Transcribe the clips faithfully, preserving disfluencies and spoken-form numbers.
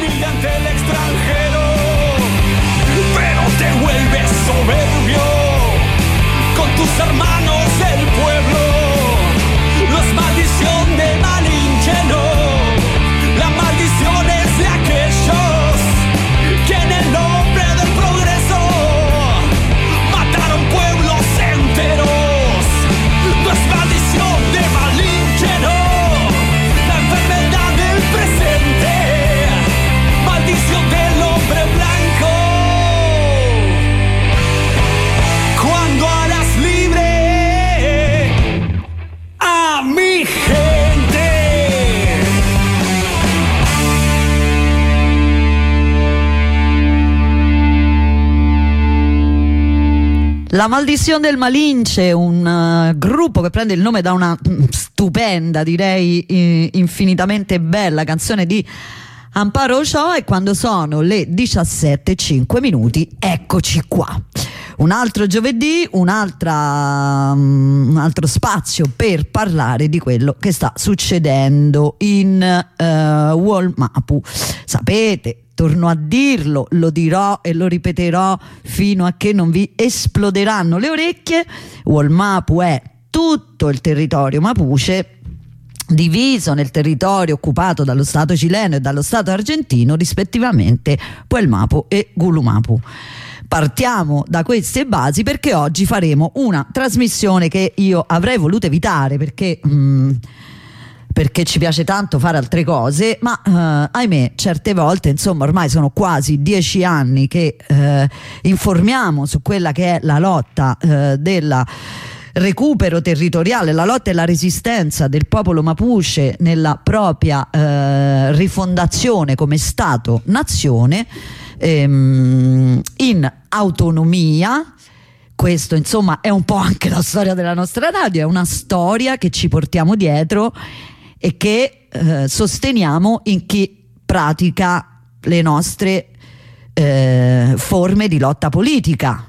humilde ante el extranjero, pero te vuelves soberbio con tus hermanos del pueblo. No es maldición de Malinche, no. La maldición es de aquellos que en el nombre del progreso mataron pueblos enteros. No es maldición de Malinche, no. La enfermedad del presente, maldición del hombre blanco. Cuando harás libre a mi gente. La maldizione del Malinche, un uh, gruppo che prende il nome da una mm, stupenda, direi eh, infinitamente bella canzone di Amparo Ochoa. E quando sono le diciassette e cinque minuti, eccoci qua. Un altro giovedì, un'altra, um, un altro spazio per parlare di quello che sta succedendo in uh, Wallmapu. Sapete, torno a dirlo, lo dirò e lo ripeterò fino a che non vi esploderanno le orecchie. Wallmapu è tutto il territorio mapuche diviso nel territorio occupato dallo Stato cileno e dallo Stato argentino, rispettivamente Puelmapu e Gulumapu. Partiamo da queste basi perché oggi faremo una trasmissione che io avrei voluto evitare perché... Mm, perché ci piace tanto fare altre cose, ma eh, ahimè certe volte, insomma ormai sono quasi dieci anni che eh, informiamo su quella che è la lotta eh, del recupero territoriale, la lotta e la resistenza del popolo mapuche nella propria eh, rifondazione come Stato-nazione ehm, in autonomia. Questo insomma è un po' anche la storia della nostra radio, è una storia che ci portiamo dietro e che eh, sosteniamo in chi pratica le nostre eh, forme di lotta politica,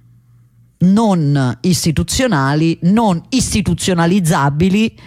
non istituzionali, non istituzionalizzabili,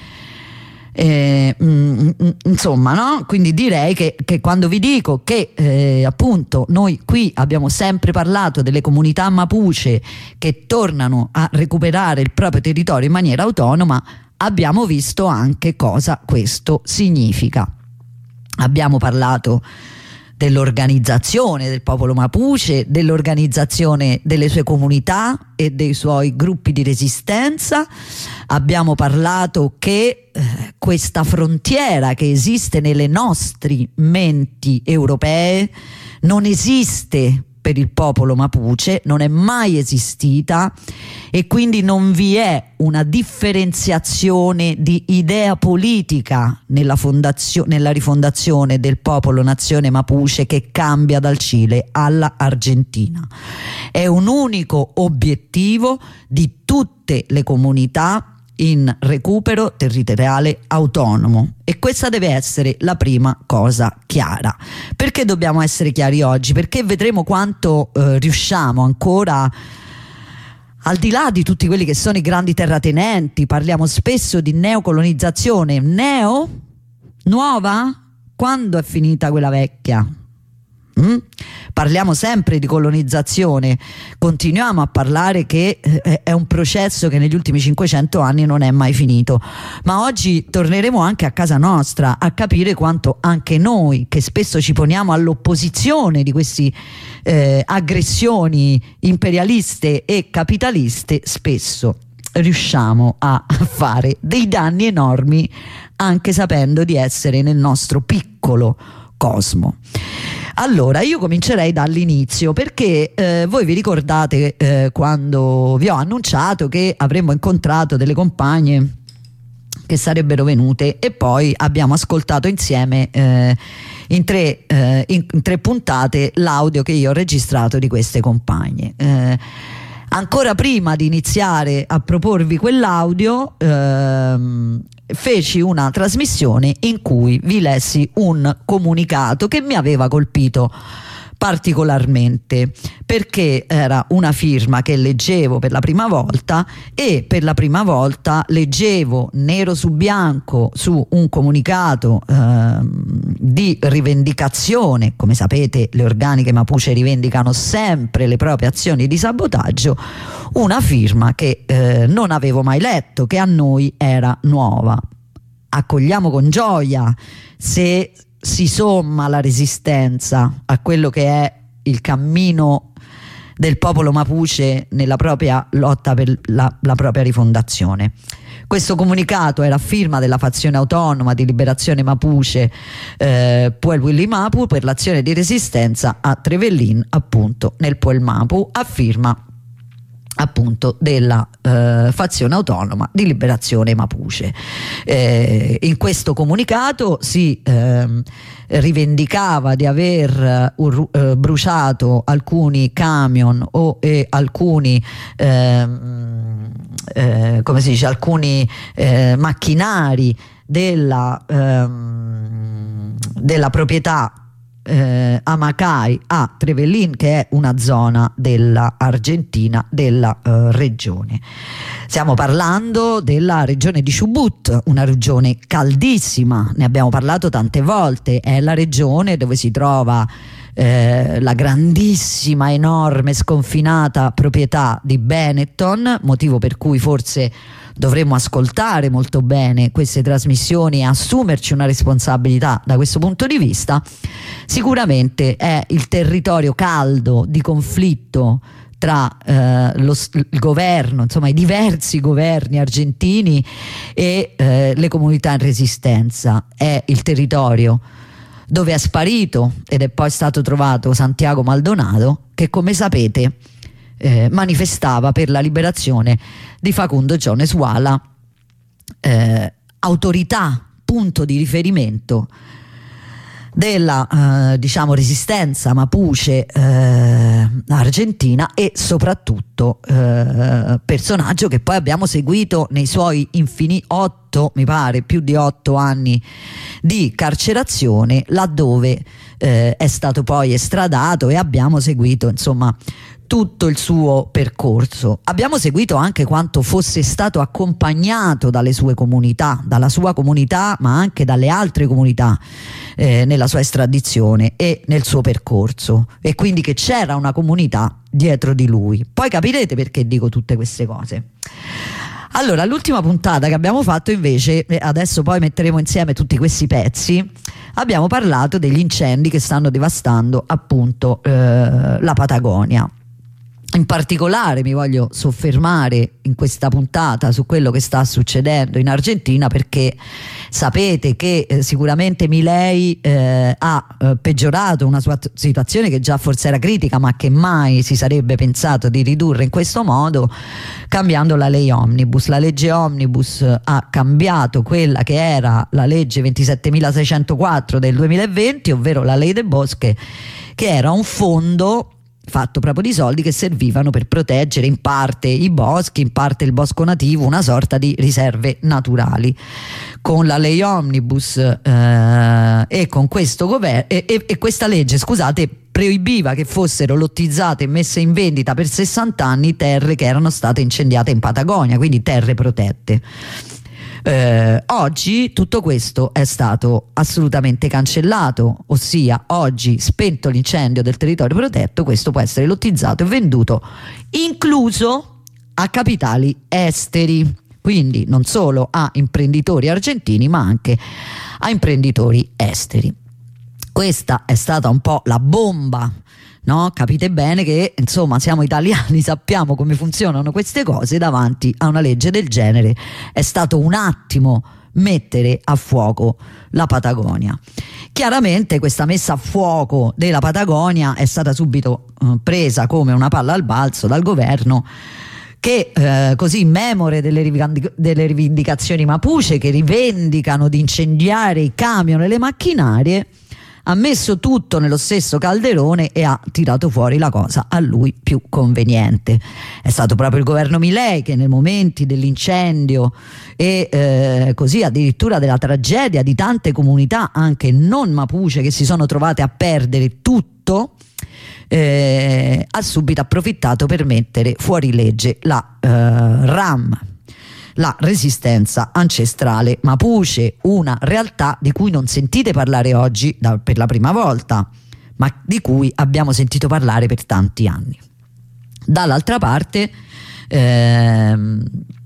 eh, mm, insomma, no? Quindi direi che, che quando vi dico che eh, appunto noi qui abbiamo sempre parlato delle comunità mapuche che tornano a recuperare il proprio territorio in maniera autonoma, abbiamo visto anche cosa questo significa. Abbiamo parlato dell'organizzazione del popolo mapuche, dell'organizzazione delle sue comunità e dei suoi gruppi di resistenza. Abbiamo parlato che eh, questa frontiera che esiste nelle nostre menti europee non esiste per il popolo mapuche, non è mai esistita e quindi non vi è una differenziazione di idea politica nella, fondazio- nella rifondazione del popolo nazione mapuche che cambia dal Cile alla Argentina. È un unico obiettivo di tutte le comunità in recupero territoriale autonomo e questa deve essere la prima cosa chiara. Perché dobbiamo essere chiari oggi? Perché vedremo quanto eh, riusciamo ancora, al di là di tutti quelli che sono i grandi terratenenti, parliamo spesso di neocolonizzazione. Neo? Nuova? Quando è finita quella vecchia? Mm? Parliamo sempre di colonizzazione, continuiamo a parlare che eh, è un processo che negli ultimi cinquecento anni non è mai finito, ma oggi torneremo anche a casa nostra a capire quanto anche noi, che spesso ci poniamo all'opposizione di queste eh, aggressioni imperialiste e capitaliste, spesso riusciamo a fare dei danni enormi anche sapendo di essere nel nostro piccolo cosmo. Allora io comincerei dall'inizio perché eh, voi vi ricordate eh, quando vi ho annunciato che avremmo incontrato delle compagne che sarebbero venute e poi abbiamo ascoltato insieme eh, in, tre, eh, in, in tre puntate l'audio che io ho registrato di queste compagne. Eh, ancora prima di iniziare a proporvi quell'audio ehm, feci una trasmissione in cui vi lessi un comunicato che mi aveva colpito particolarmente perché era una firma che leggevo per la prima volta e per la prima volta leggevo nero su bianco su un comunicato eh, di rivendicazione. Come sapete, le organiche mapuche rivendicano sempre le proprie azioni di sabotaggio. Una firma che eh, non avevo mai letto, che a noi era nuova. Accogliamo con gioia se si somma la resistenza a quello che è il cammino del popolo mapuche nella propria lotta per la, la propria rifondazione. Questo comunicato era a firma della fazione autonoma di liberazione mapuche eh, Puel Willimapu per l'azione di resistenza a Trevelin, appunto nel Puel Mapu, a firma appunto della eh, fazione autonoma di liberazione mapuche. Eh, in questo comunicato si eh, rivendicava di aver uh, uh, bruciato alcuni camion o e alcuni eh, eh, come si dice alcuni eh, macchinari della, ehm, della proprietà Eh, Amacay a Trevelin, che è una zona della Argentina, della eh, regione. Stiamo parlando della regione di Chubut, una regione caldissima, ne abbiamo parlato tante volte, è la regione dove si trova eh, la grandissima, enorme, sconfinata proprietà di Benetton, motivo per cui forse dovremmo ascoltare molto bene queste trasmissioni e assumerci una responsabilità da questo punto di vista. Sicuramente è il territorio caldo di conflitto tra eh, lo, il governo, insomma i diversi governi argentini e eh, le comunità in resistenza. È il territorio dove è sparito ed è poi stato trovato Santiago Maldonado, che come sapete eh, manifestava per la liberazione di Facundo Jones Wala, eh, autorità, punto di riferimento della eh, diciamo resistenza mapuche eh, argentina e soprattutto eh, personaggio che poi abbiamo seguito nei suoi infini otto, mi pare più di otto anni di carcerazione, laddove eh, è stato poi estradato, e abbiamo seguito insomma tutto il suo percorso. Abbiamo seguito anche quanto fosse stato accompagnato dalle sue comunità, dalla sua comunità, ma anche dalle altre comunità eh, nella sua estradizione e nel suo percorso, e quindi che c'era una comunità dietro di lui. Poi capirete perché dico tutte queste cose. Allora, l'ultima puntata che abbiamo fatto invece, adesso poi metteremo insieme tutti questi pezzi, abbiamo parlato degli incendi che stanno devastando appunto eh, la Patagonia. In particolare mi voglio soffermare in questa puntata su quello che sta succedendo in Argentina, perché sapete che eh, sicuramente Milei eh, ha eh, peggiorato una sua t- situazione che già forse era critica, ma che mai si sarebbe pensato di ridurre in questo modo, cambiando la legge Omnibus. La legge Omnibus ha cambiato quella che era la legge ventisettemilaseicentoquattro del duemilaventi, ovvero la Ley del Bosque, che era un fondo fatto proprio di soldi che servivano per proteggere in parte i boschi, in parte il bosco nativo, una sorta di riserve naturali. Con la Ley Omnibus eh, e con questo governo e, e, e questa legge, scusate, proibiva che fossero lottizzate e messe in vendita per sessanta anni terre che erano state incendiate in Patagonia, quindi terre protette. Eh, oggi tutto questo è stato assolutamente cancellato, ossia oggi, spento l'incendio del territorio protetto, questo può essere lottizzato e venduto incluso a capitali esteri, quindi non solo a imprenditori argentini ma anche a imprenditori esteri. Questa è stata un po' la bomba, no? Capite bene che insomma siamo italiani, sappiamo come funzionano queste cose. Davanti a una legge del genere è stato un attimo mettere a fuoco la Patagonia. Chiaramente questa messa a fuoco della Patagonia è stata subito eh, presa come una palla al balzo dal governo, che eh, così memore delle, rivendic- delle rivendicazioni mapuche, che rivendicano di incendiare i camion e le macchinarie, ha messo tutto nello stesso calderone e ha tirato fuori la cosa a lui più conveniente. È stato proprio il governo Milei che nei momenti dell'incendio e eh, così addirittura della tragedia di tante comunità anche non mapuche che si sono trovate a perdere tutto, eh, ha subito approfittato per mettere fuori legge la eh, RAM, la resistenza ancestrale mapuche, una realtà di cui non sentite parlare oggi da, per la prima volta, ma di cui abbiamo sentito parlare per tanti anni. Dall'altra parte ehm,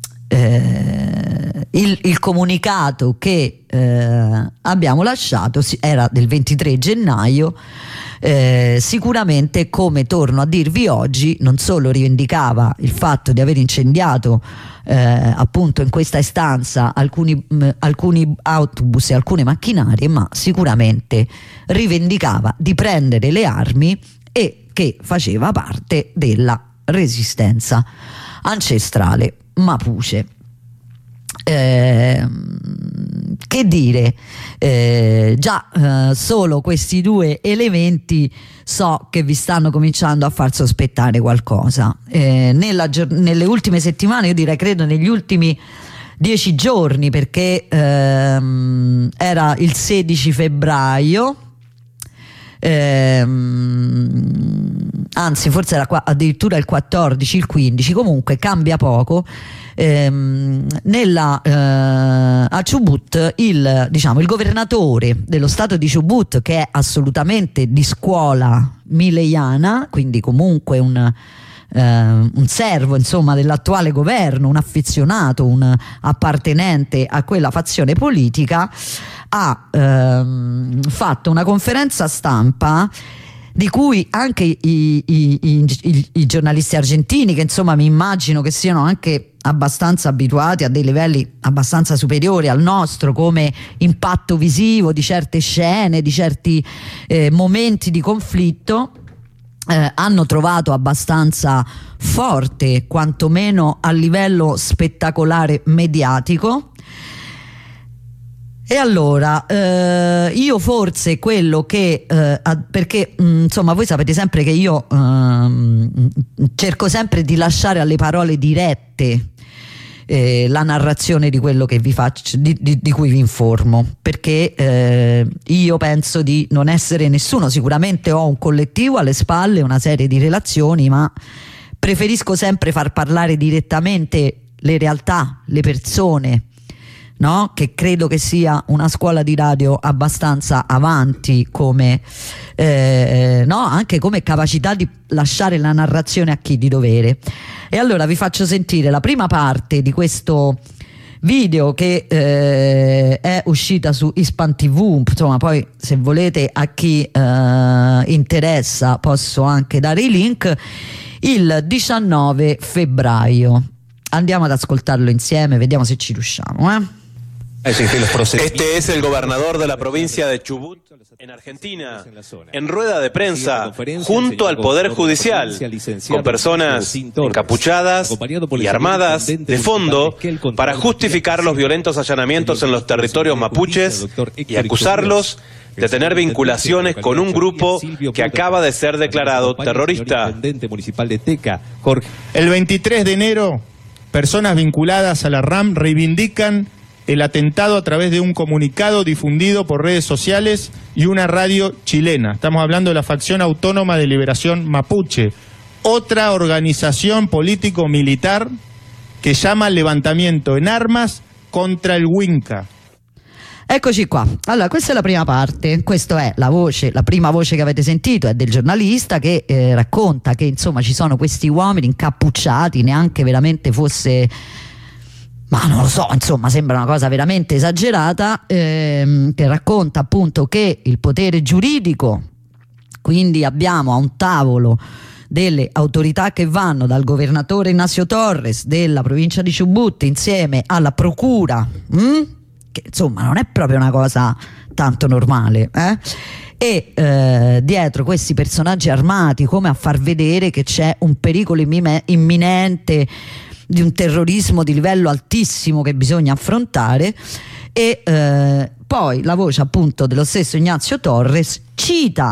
eh, il, il comunicato che eh, abbiamo lasciato era del ventitré gennaio. Eh, sicuramente, come torno a dirvi oggi, non solo rivendicava il fatto di aver incendiato eh, appunto in questa istanza alcuni, mh, alcuni autobus e alcune macchinarie, ma sicuramente rivendicava di prendere le armi e che faceva parte della resistenza ancestrale mapuche. Eh, che dire, eh, già eh, solo questi due elementi so che vi stanno cominciando a far sospettare qualcosa. Eh, nella, nelle ultime settimane, io direi credo negli ultimi dieci giorni, perché ehm, era il sedici febbraio, ehm, anzi forse era qua, addirittura il quattordici, il quindici, comunque cambia poco. Ehm, nella eh, a Chubut il, diciamo, il governatore dello stato di Chubut, che è assolutamente di scuola mileiana, quindi comunque un, eh, un servo insomma dell'attuale governo, un affezionato, un appartenente a quella fazione politica, ha ehm, fatto una conferenza stampa di cui anche i, i, i, i, i giornalisti argentini, che insomma mi immagino che siano anche abbastanza abituati a dei livelli abbastanza superiori al nostro come impatto visivo di certe scene, di certi eh, momenti di conflitto, eh, hanno trovato abbastanza forte, quantomeno a livello spettacolare mediatico. E allora eh, io forse quello che eh, perché mh, insomma voi sapete sempre che io eh, cerco sempre di lasciare alle parole dirette eh, la narrazione di quello che vi faccio, di, di, di cui vi informo, perché eh, io penso di non essere nessuno. Sicuramente ho un collettivo alle spalle, una serie di relazioni, ma preferisco sempre far parlare direttamente le realtà, le persone, no? Che credo che sia una scuola di radio abbastanza avanti come eh, no? Anche come capacità di lasciare la narrazione a chi di dovere. E allora vi faccio sentire la prima parte di questo video che eh, è uscita su Hispan T V. Insomma, poi se volete, a chi eh, interessa posso anche dare i link. Il diciannove febbraio andiamo ad ascoltarlo insieme, vediamo se ci riusciamo, eh? Este es el gobernador de la provincia de Chubut, en Argentina, en rueda de prensa, junto al Poder Judicial, con personas encapuchadas y armadas de fondo para justificar los violentos allanamientos en los territorios mapuches y acusarlos de tener vinculaciones con un grupo que acaba de ser declarado terrorista. El veintitrés de enero, personas vinculadas a la RAM reivindican el atentado a través de un comunicado difundido por redes sociales y una radio chilena. Estamos hablando de la Facción Autónoma de Liberación Mapuche, otra organización político-militar che llama al levantamiento en armas contra il Winca. Eccoci qua. Allora, questa è la prima parte. Questa è la voce, la prima voce che avete sentito è del giornalista che eh, racconta che insomma ci sono questi uomini incappucciati, neanche veramente fosse, ma non lo so, insomma sembra una cosa veramente esagerata, ehm, che racconta appunto che il potere giuridico, quindi abbiamo a un tavolo delle autorità che vanno dal governatore Ignacio Torres della provincia di Chubut insieme alla procura, hm? che insomma non è proprio una cosa tanto normale, eh? e eh, dietro questi personaggi armati, come a far vedere che c'è un pericolo imminente di un terrorismo di livello altissimo che bisogna affrontare. E eh, poi la voce appunto dello stesso Ignacio Torres cita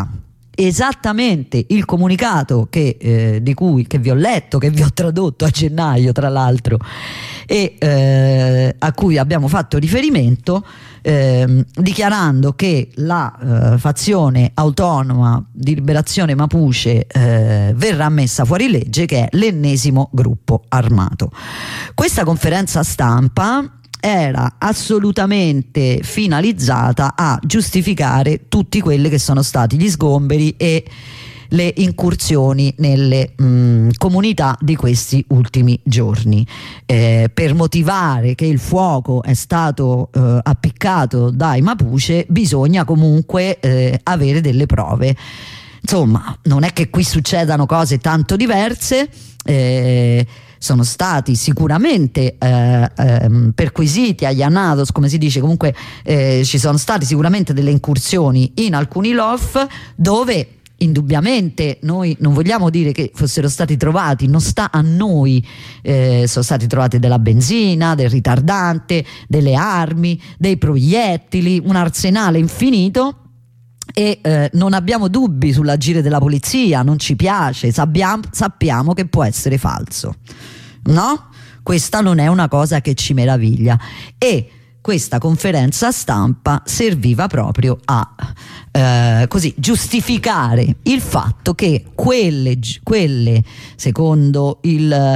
esattamente il comunicato che, eh, di cui, che vi ho letto, che vi ho tradotto a gennaio tra l'altro, e eh, a cui abbiamo fatto riferimento, eh, dichiarando che la eh, fazione autonoma di liberazione Mapuche eh, verrà messa fuori legge, che è l'ennesimo gruppo armato. Questa conferenza stampa era assolutamente finalizzata a giustificare tutti quelli che sono stati gli sgomberi e le incursioni nelle mh, comunità di questi ultimi giorni, eh, per motivare che il fuoco è stato eh, appiccato dai Mapuche bisogna comunque eh, avere delle prove. Insomma, non è che qui succedano cose tanto diverse, eh, sono stati sicuramente eh, eh, perquisiti, allanados, come si dice, comunque eh, ci sono state sicuramente delle incursioni in alcuni L O F dove indubbiamente noi non vogliamo dire che fossero stati trovati, non sta a noi, eh, sono stati trovati della benzina, del ritardante, delle armi, dei proiettili, un arsenale infinito. E eh, non abbiamo dubbi sull'agire della polizia, non ci piace, sappiamo, sappiamo che può essere falso, no? Questa non è una cosa che ci meraviglia, e questa conferenza stampa serviva proprio a eh, così giustificare il fatto che quelle, quelle secondo il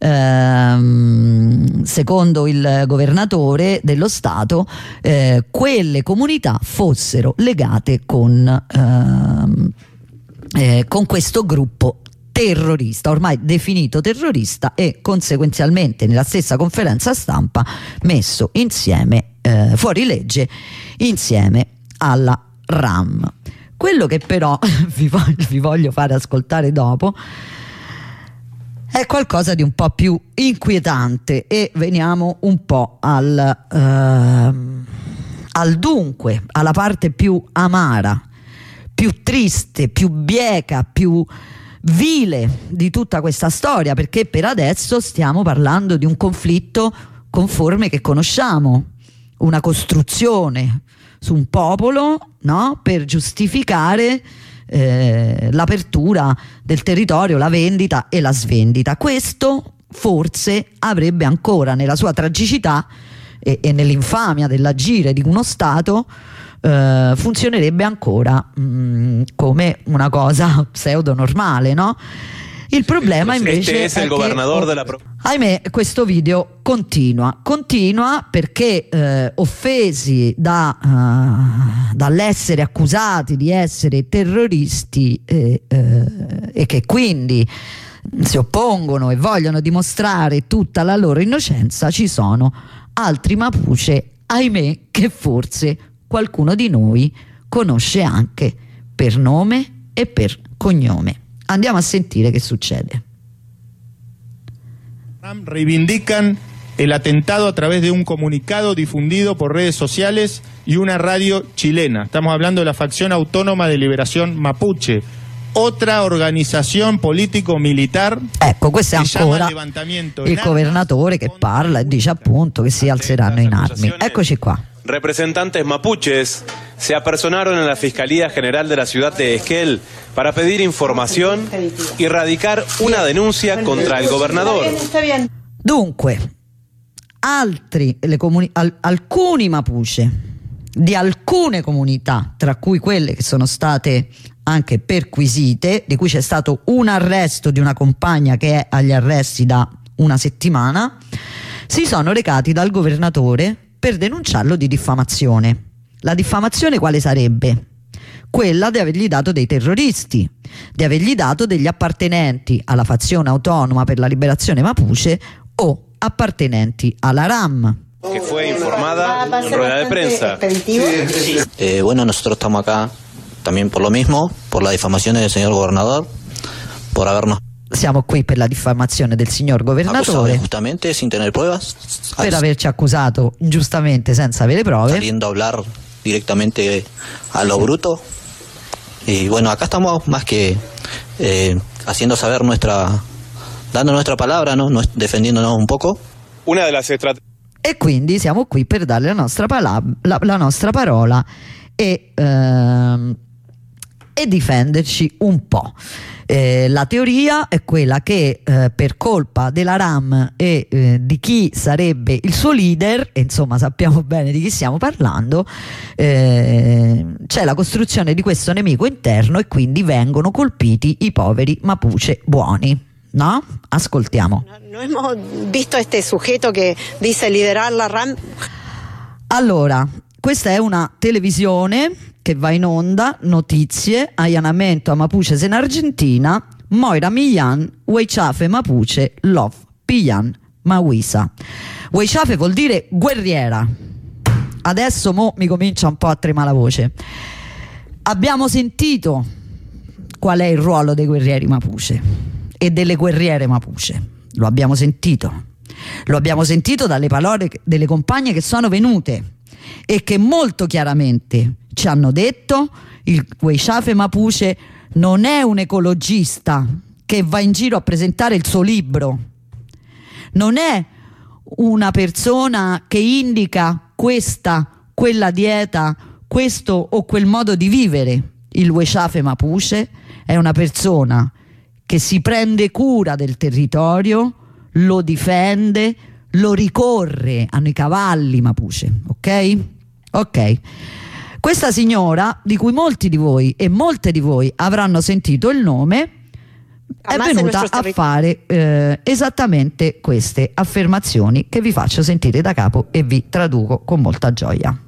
ehm, secondo il governatore dello Stato eh, quelle comunità fossero legate con ehm, eh, con questo gruppo terrorista, ormai definito terrorista, e conseguenzialmente nella stessa conferenza stampa messo insieme, eh, fuori legge, insieme alla RAM. Quello che però vi voglio, vi voglio fare ascoltare dopo è qualcosa di un po' più inquietante, e veniamo un po' al, uh, al dunque, alla parte più amara, più triste, più bieca, più vile di tutta questa storia, perché per adesso stiamo parlando di un conflitto con forme che conosciamo, una costruzione su un popolo, no? Per giustificare eh, l'apertura del territorio, la vendita e la svendita. Questo forse avrebbe ancora nella sua tragicità e, e nell'infamia dell'agire di uno Stato Uh, funzionerebbe ancora mh, come una cosa pseudo normale, no? Il problema invece este è il governador che, della oh, ahimè, questo video continua continua perché eh, offesi da, uh, dall'essere accusati di essere terroristi eh, eh, e che quindi si oppongono e vogliono dimostrare tutta la loro innocenza, ci sono altri Mapuche, ahimè, che forse qualcuno di noi conosce anche per nome e per cognome. Andiamo a sentire che succede. Reivindican el atentado a través de un comunicado difundido por redes sociales y una radio chilena. Estamos hablando de la facción autónoma de liberación Mapuche, otra organizzazione politico-militar. Ecco, questo è ancora il governatore che parla e dice appunto che si alzeranno in armi. Eccoci qua. Representantes mapuches se apersonaron en la Fiscalía General de la ciudad de Esquel para pedir información y radicar una denuncia contra el gobernador. Dunque, altri, le comuni, al, alcuni Mapuche di alcune comunità, tra cui quelle che sono state anche perquisite, di cui c'è stato un arresto di una compagna che è agli arresti da una settimana, si sono recati dal governatore per denunciarlo di diffamazione. La diffamazione quale sarebbe? Quella di avergli dato dei terroristi, di avergli dato degli appartenenti alla fazione autonoma per la liberazione Mapuche o appartenenti alla RAM. Que fue informada en rueda de prensa. Eh, bueno, nosotros estamos acá también por lo mismo, por la difamación del señor gobernador, por habernos Siamo qui per la diffamazione del signor governatore, justamente sin tener pruebas, per averci accusato ingiustamente senza avere prove, saliendo a hablar directamente a lo bruto. Y bueno, acá estamos más que eh, haciendo saber nuestra, dando nuestra palabra, ¿no? Defendiéndonos un poco. Una de las estrategias. E quindi siamo qui per dare la nostra, pala- la, la nostra parola e ehm, e difenderci un po'. Eh, la teoria è quella che eh, per colpa della RAM e eh, di chi sarebbe il suo leader, e insomma sappiamo bene di chi stiamo parlando, eh, c'è la costruzione di questo nemico interno e quindi vengono colpiti i poveri Mapuche buoni. ¿No? Ascoltiamo. No hemos visto este sujeto que dice liderar la RAM. Allora, questa è una televisione che va in onda, notizie, allanamento a Mapuches in Argentina, Moira Millán, Huaychafe Mapuche, Love, Pillan, Mawisa. Huaychafe vuol dire guerriera. Adesso mo mi comincia un po' a tremare la voce. Abbiamo sentito qual è il ruolo dei guerrieri Mapuche e delle guerriere Mapuche. Lo abbiamo sentito. Lo abbiamo sentito dalle parole delle compagne che sono venute e che molto chiaramente ci hanno detto: il Huaychafe Mapuche non è un ecologista che va in giro a presentare il suo libro, non è una persona che indica questa, quella dieta, questo o quel modo di vivere. Il Huaychafe Mapuche è una persona che si prende cura del territorio, lo difende, lo ricorre. Hanno i cavalli Mapuche, ok? Ok. Questa signora, di cui molti di voi e molte di voi avranno sentito il nome, è venuta a fare eh, esattamente queste affermazioni che vi faccio sentire da capo e vi traduco con molta gioia.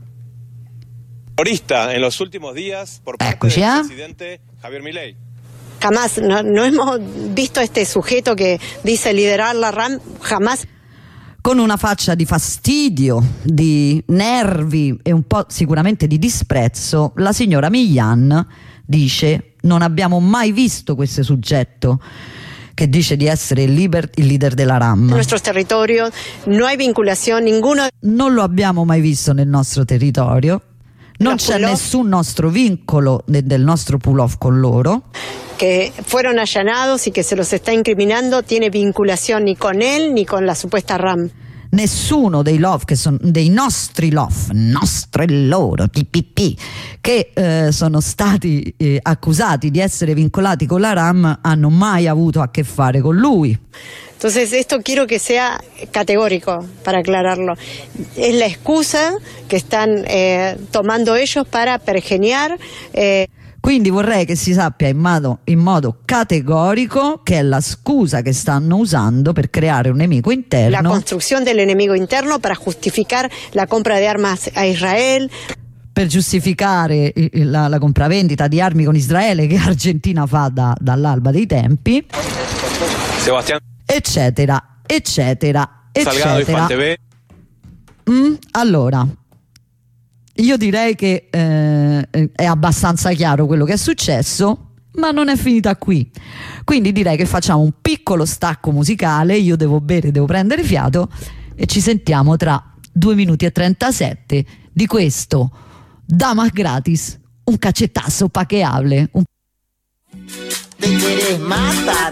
En los últimos días por parte Eccoci, del eh? presidente Javier Milei. Jamás, no, no hemos visto este sujeto que dice liderar la RAM, jamás. Con una faccia di fastidio, di nervi e un po' sicuramente di disprezzo, la signora Millán dice: non abbiamo mai visto questo soggetto che dice di essere il, liber, il leader della RAM. En nuestros territorios no hay vinculación ninguno. Non lo abbiamo mai visto nel nostro territorio, non La c'è pull-off. nessun nostro vincolo de, del nostro pull-off con loro. Que fueron allanados y que se los está incriminando tiene vinculación ni con él ni con la supuesta RAM. Nessuno dei love che sono dei nostri love, nostre loro, P P P, che eh, sono stati eh, accusati di essere vincolati con la RAM hanno mai avuto a che fare con lui. Entonces esto quiero que sea categórico para aclararlo. Es la excusa que están eh, tomando ellos para pergeniar. Eh, Quindi vorrei che si sappia in modo, in modo categorico che è la scusa che stanno usando per creare un nemico la interno, construcción del enemigo interno para justificar la compra de armas a Israel. per giustificare eh, la, la compravendita di armi con Israele che Argentina fa da, dall'alba dei tempi, Sebastián eccetera, eccetera, Salgado y eccetera. Fantv. Mm, allora, io direi che eh, è abbastanza chiaro quello che è successo, ma non è finita qui. Quindi direi che facciamo un piccolo stacco musicale, io devo bere, devo prendere fiato e ci sentiamo tra due minuti e trentasette di questo Damas Gratis, un cachetazo pa' que hable. Un... Te quieres matar.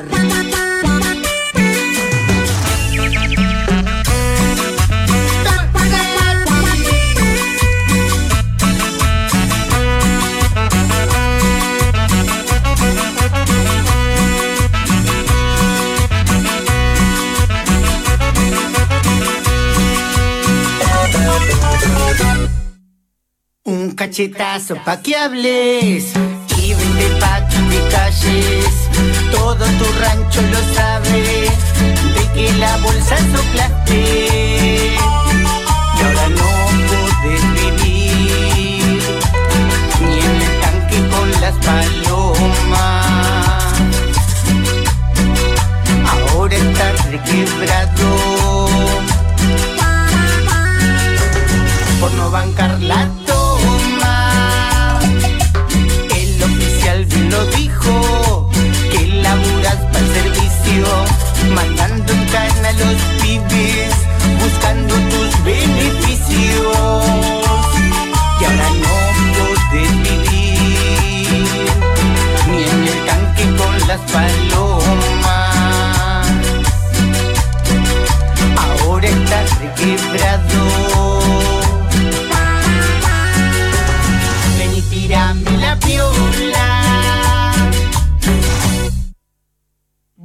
Un cachetazo pa' que hables y vende pa' de calles. Todo tu rancho lo sabe de que la bolsa soplaste y ahora no podés vivir ni en el tanque con las palomas. Ahora estás requebrado por no bancar la toma. El oficial bien lo dijo, que laburas para el servicio, mandando en cana a los pibes, buscando tu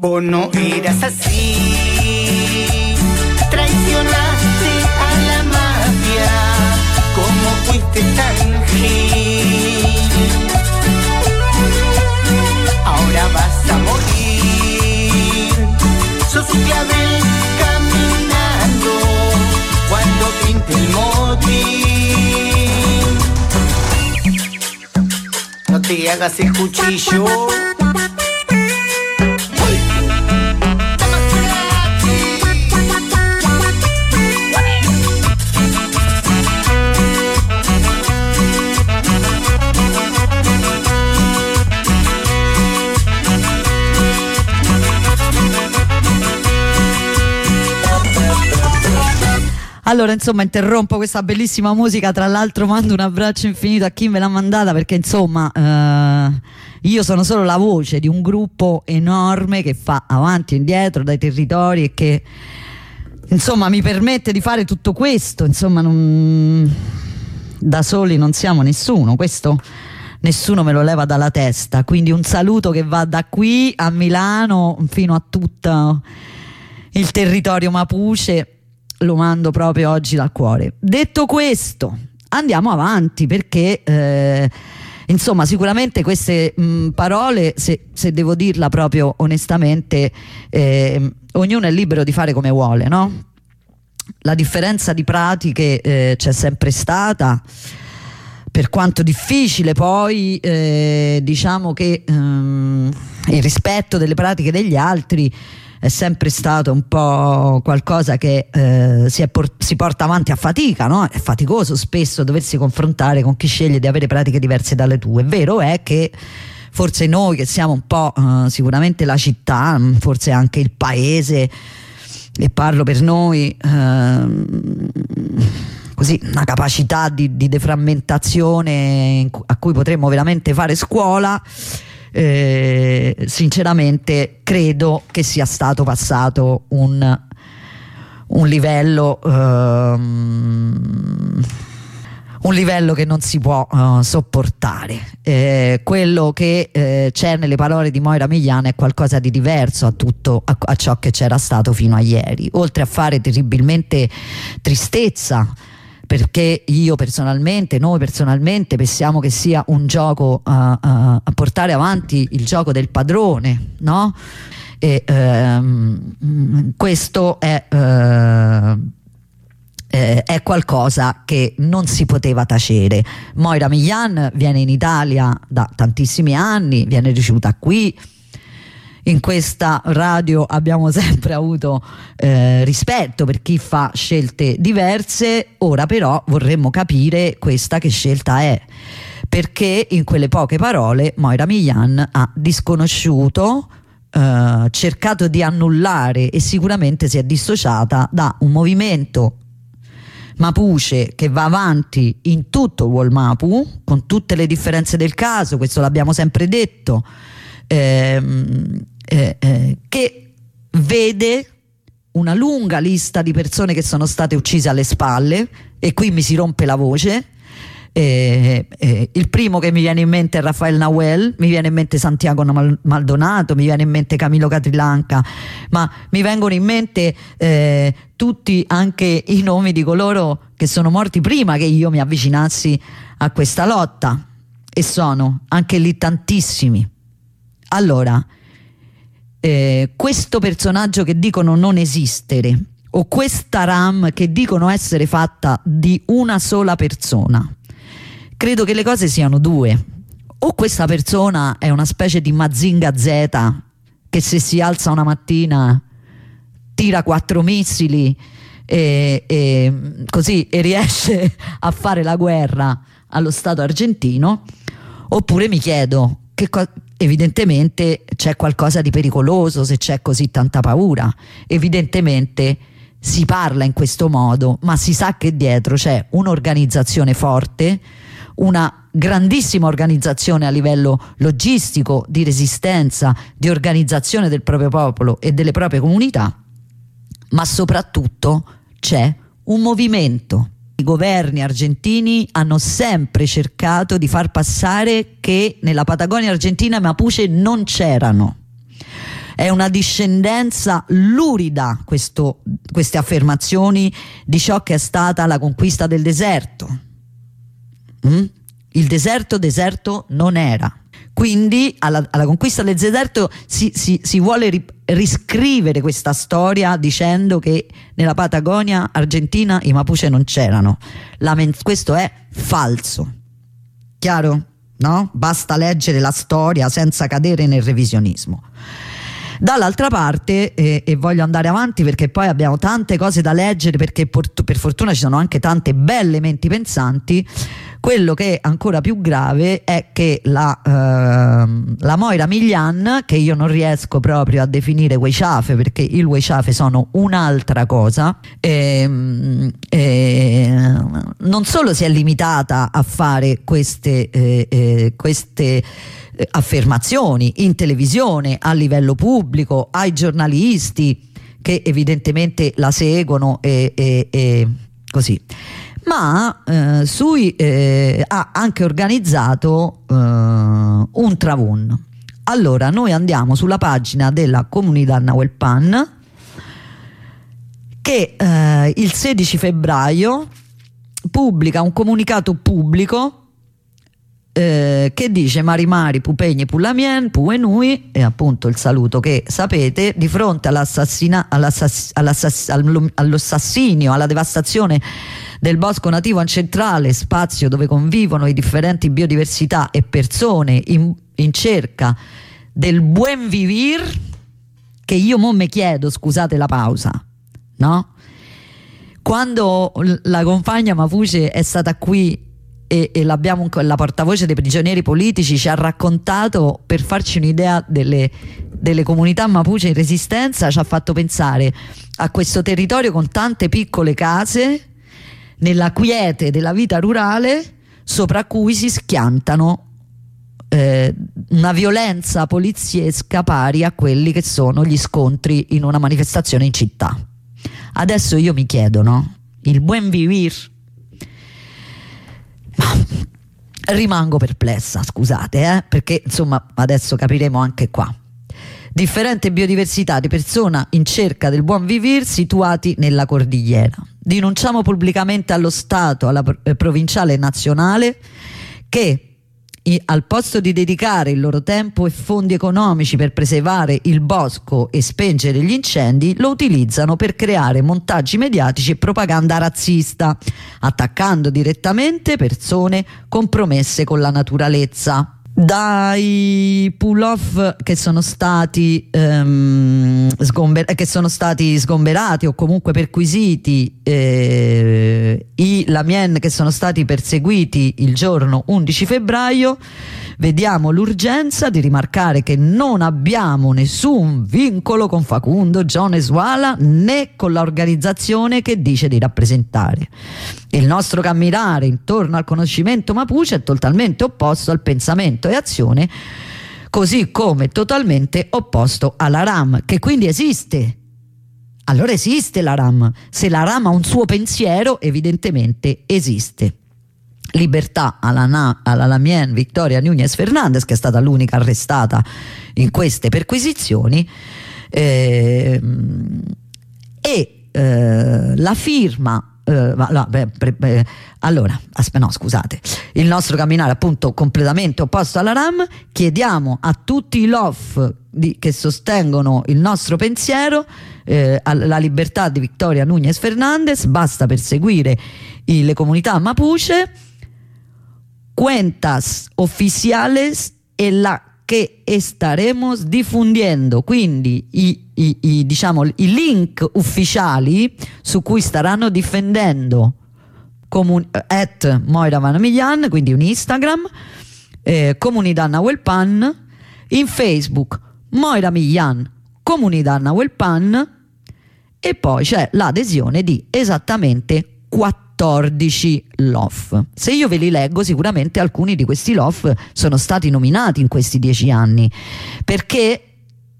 Vos no eras así, traicionaste a la mafia, como fuiste tan gil. Ahora vas a morir, sos un clavel caminando cuando pinte el motín. No te hagas el cuchillo. Allora, insomma, interrompo questa bellissima musica. Tra l'altro mando un abbraccio infinito a chi me l'ha mandata, perché insomma eh, io sono solo la voce di un gruppo enorme che fa avanti e indietro dai territori e che insomma mi permette di fare tutto questo. Insomma, non, da soli non siamo nessuno, questo nessuno me lo leva dalla testa. Quindi un saluto che va da qui a Milano fino a tutto il territorio mapuche, lo mando proprio oggi dal cuore. Detto questo, andiamo avanti, perché eh, insomma sicuramente queste mh, parole, se, se devo dirla proprio onestamente, eh, ognuno è libero di fare come vuole, no? La differenza di pratiche eh, c'è sempre stata, per quanto difficile poi eh, diciamo che ehm, il rispetto delle pratiche degli altri è sempre stato un po' qualcosa che eh, si, è por- si porta avanti a fatica, no? È faticoso spesso doversi confrontare con chi sceglie di avere pratiche diverse dalle tue. Vero è che forse noi che siamo un po' eh, sicuramente la città, forse anche il paese, e parlo per noi, eh, così una capacità di, di deframmentazione a cui potremmo veramente fare scuola. Eh, sinceramente credo che sia stato passato un, un livello um, un livello che non si può uh, sopportare. Eh, quello che eh, c'è nelle parole di Moira Miglian è qualcosa di diverso a tutto a, a ciò che c'era stato fino a ieri, oltre a fare terribilmente tristezza, perché io personalmente, noi personalmente pensiamo che sia un gioco uh, uh, a portare avanti il gioco del padrone, no? E um, questo è, uh, eh, è qualcosa che non si poteva tacere. Moira Miglian viene in Italia da tantissimi anni, viene ricevuta qui. In questa radio abbiamo sempre avuto eh, rispetto per chi fa scelte diverse. Ora però vorremmo capire questa che scelta è, perché in quelle poche parole Moira Miglian ha disconosciuto, eh, cercato di annullare e sicuramente si è dissociata da un movimento mapuche che va avanti in tutto il World Mapu, con tutte le differenze del caso, questo l'abbiamo sempre detto, ehm, Eh, eh, che vede una lunga lista di persone che sono state uccise alle spalle, e qui mi si rompe la voce. Eh, eh, il primo che mi viene in mente è Rafael Nahuel, mi viene in mente Santiago Maldonado, mi viene in mente Camilo Catrillanca, ma mi vengono in mente eh, tutti anche i nomi di coloro che sono morti prima che io mi avvicinassi a questa lotta, e sono anche lì tantissimi. Allora, Eh, questo personaggio che dicono non esistere, o questa RAM che dicono essere fatta di una sola persona, credo che le cose siano due. O questa persona è una specie di Mazinga Z che se si alza una mattina tira quattro missili e, e così e riesce a fare la guerra allo Stato argentino, oppure mi chiedo che cosa. Evidentemente c'è qualcosa di pericoloso se c'è così tanta paura. Evidentemente si parla in questo modo, ma si sa che dietro c'è un'organizzazione forte, una grandissima organizzazione a livello logistico, di resistenza, di organizzazione del proprio popolo e delle proprie comunità, ma soprattutto c'è un movimento. I governi argentini hanno sempre cercato di far passare che nella Patagonia argentina i Mapuche non c'erano. È una discendenza lurida questo, queste affermazioni di ciò che è stata la conquista del deserto. Mm? Il deserto deserto non era. Quindi alla, alla conquista del deserto si, si, si vuole ri, riscrivere questa storia dicendo che nella Patagonia argentina i Mapuche non c'erano. La, questo è falso. Chiaro? No? Basta leggere la storia senza cadere nel revisionismo. Dall'altra parte, eh, e voglio andare avanti perché poi abbiamo tante cose da leggere, perché per, per fortuna ci sono anche tante belle menti pensanti, quello che è ancora più grave è che la, eh, la Moira Miglian, che io non riesco proprio a definire Weishafe perché i Weishafe sono un'altra cosa, eh, eh, non solo si è limitata a fare queste, eh, eh, queste affermazioni in televisione a livello pubblico ai giornalisti che evidentemente la seguono e, e, e così, ma eh, sui, eh, ha anche organizzato eh, un travun. Allora noi andiamo sulla pagina della Comunidad Nahuel Pan che eh, il sedici febbraio pubblica un comunicato pubblico Eh, che dice Mari Mari, Pupegni, Pulamien, Puenui, e appunto il saluto che sapete, di fronte all'assassina, all'assass, all'assass, all'assassinio, alla devastazione del bosco nativo ancestrale, spazio dove convivono i differenti biodiversità e persone in, in cerca del buen vivir, che io mo me chiedo, scusate la pausa, no? Quando la compagna Mapuche è stata qui e, e l'abbiamo, la portavoce dei prigionieri politici ci ha raccontato, per farci un'idea delle, delle comunità Mapuche in resistenza, ci ha fatto pensare a questo territorio con tante piccole case nella quiete della vita rurale, sopra cui si schiantano eh, una violenza poliziesca pari a quelli che sono gli scontri in una manifestazione in città. Adesso io mi chiedo, no? Il buen vivir. Ma rimango perplessa, scusate, eh? Perché insomma adesso capiremo anche qua. Differente biodiversità di persona in cerca del buon vivir situati nella cordigliera. Denunciamo pubblicamente allo Stato, alla eh, provinciale e nazionale, che i, al posto di dedicare il loro tempo e fondi economici per preservare il bosco e spengere gli incendi, lo utilizzano per creare montaggi mediatici e propaganda razzista, attaccando direttamente persone compromesse con la naturalezza. Dai pull-off che sono stati ehm, sgomber- che sono stati sgomberati o comunque perquisiti, eh, i Lamien che sono stati perseguiti il giorno undici febbraio, vediamo l'urgenza di rimarcare che non abbiamo nessun vincolo con Facundo Jones-Wala né con l'organizzazione che dice di rappresentare. Il nostro camminare intorno al conoscimento Mapuche è totalmente opposto al pensamento e azione, così come totalmente opposto alla RAM, che quindi esiste. Allora esiste la RAM. Se la RAM ha un suo pensiero, evidentemente esiste. Libertà alla, Na- alla Lamien Victoria Núñez Fernández, che è stata l'unica arrestata in queste perquisizioni, eh, e eh, la firma Uh, no, beh, pre, beh, allora aspetta, no scusate il nostro camminare appunto completamente opposto alla RAM. Chiediamo a tutti i L O F di, che sostengono il nostro pensiero, eh, la libertà di Victoria Núñez Fernández, basta perseguire i, le comunità Mapuche, cuentas oficiales e la che staremos diffondendo, quindi i, i, i, diciamo, i link ufficiali su cui staranno difendendo comun- at Moira Van Millan, quindi un Instagram, eh, Comunidad Nahuel Pan, in Facebook Moira Millan Comunidad Nahuel Pan, e poi c'è l'adesione di esattamente quattordici L O F. Se io ve li leggo, sicuramente alcuni di questi L O F sono stati nominati in questi dieci anni, perché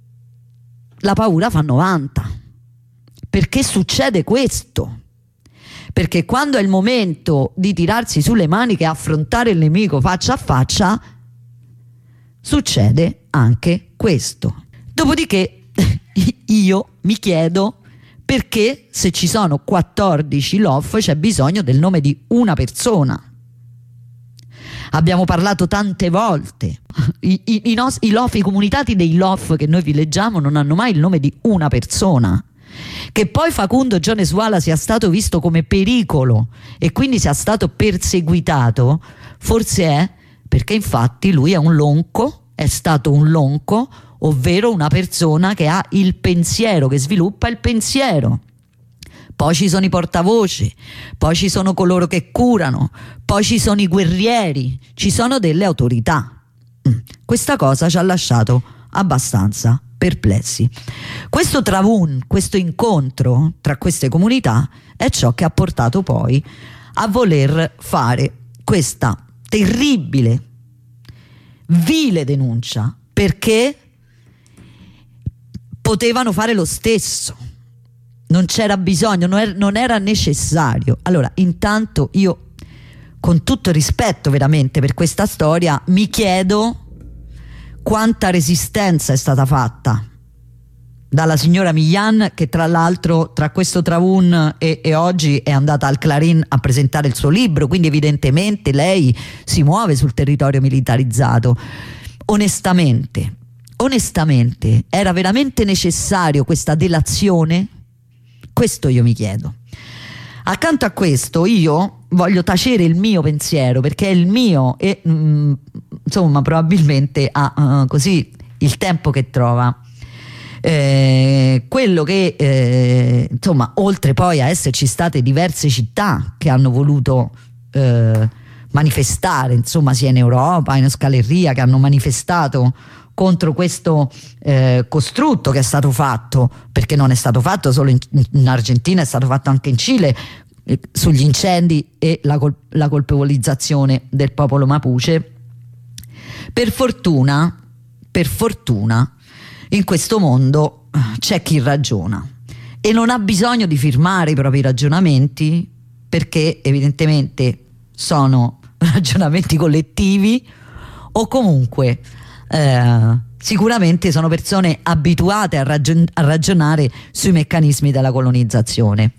la paura fa novanta. Perché succede questo? Perché quando è il momento di tirarsi sulle maniche e affrontare il nemico faccia a faccia, succede anche questo. Dopodiché io mi chiedo perché, se ci sono quattordici L O F, c'è bisogno del nome di una persona. Abbiamo parlato tante volte, I, i, i, nos- i L O F, i comunicati dei L O F che noi vi leggiamo non hanno mai il nome di una persona. Che poi Facundo Gionesuala sia stato visto come pericolo e quindi sia stato perseguitato, forse è perché infatti lui è un lonco, è stato un lonco, ovvero una persona che ha il pensiero, che sviluppa il pensiero. Poi ci sono i portavoce, poi ci sono coloro che curano, poi ci sono i guerrieri, ci sono delle autorità. Questa cosa ci ha lasciato abbastanza perplessi. Questo travun, questo incontro tra queste comunità è ciò che ha portato poi a voler fare questa terribile, vile denuncia, perché potevano fare lo stesso, non c'era bisogno, non era, non era necessario. Allora, intanto io, con tutto il rispetto veramente per questa storia, mi chiedo quanta resistenza è stata fatta dalla signora Miglian, che tra l'altro tra questo travun e, e oggi è andata al Clarin a presentare il suo libro, quindi evidentemente lei si muove sul territorio militarizzato. Onestamente, onestamente, era veramente necessario questa delazione? Questo io mi chiedo. Accanto a questo io voglio tacere il mio pensiero, perché è il mio e mh, insomma probabilmente ha uh, così il tempo che trova. Eh, quello che eh, insomma, oltre poi a esserci state diverse città che hanno voluto eh, manifestare, insomma, sia in Europa, in Scaleria, che hanno manifestato contro questo eh, costrutto che è stato fatto, perché non è stato fatto solo in, in Argentina, è stato fatto anche in Cile, eh, sugli incendi e la, col- la colpevolizzazione del popolo mapuche. Per fortuna, per fortuna, in questo mondo c'è chi ragiona e non ha bisogno di firmare i propri ragionamenti, perché evidentemente sono ragionamenti collettivi o comunque Eh, sicuramente sono persone abituate a, ragion- a ragionare sui meccanismi della colonizzazione.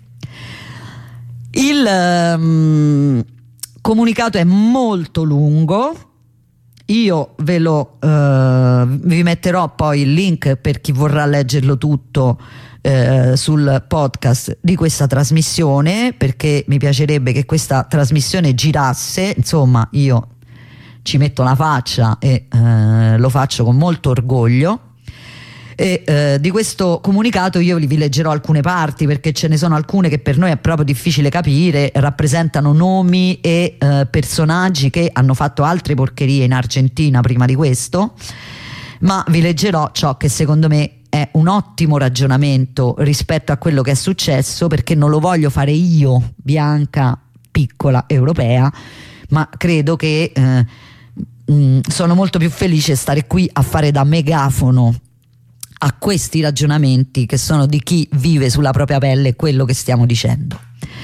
Il um, comunicato è molto lungo, io ve lo uh, vi metterò poi il link per chi vorrà leggerlo tutto uh, sul podcast di questa trasmissione, perché mi piacerebbe che questa trasmissione girasse. Insomma, io ci metto la faccia e eh, lo faccio con molto orgoglio. E eh, di questo comunicato io vi leggerò alcune parti, perché ce ne sono alcune che per noi è proprio difficile capire, rappresentano nomi e eh, personaggi che hanno fatto altre porcherie in Argentina prima di questo, ma vi leggerò ciò che secondo me è un ottimo ragionamento rispetto a quello che è successo, perché non lo voglio fare io, bianca, piccola, europea, ma credo che eh, mh, sono molto più felice di stare qui a fare da megafono a questi ragionamenti che sono di chi vive sulla propria pelle quello che stiamo dicendo.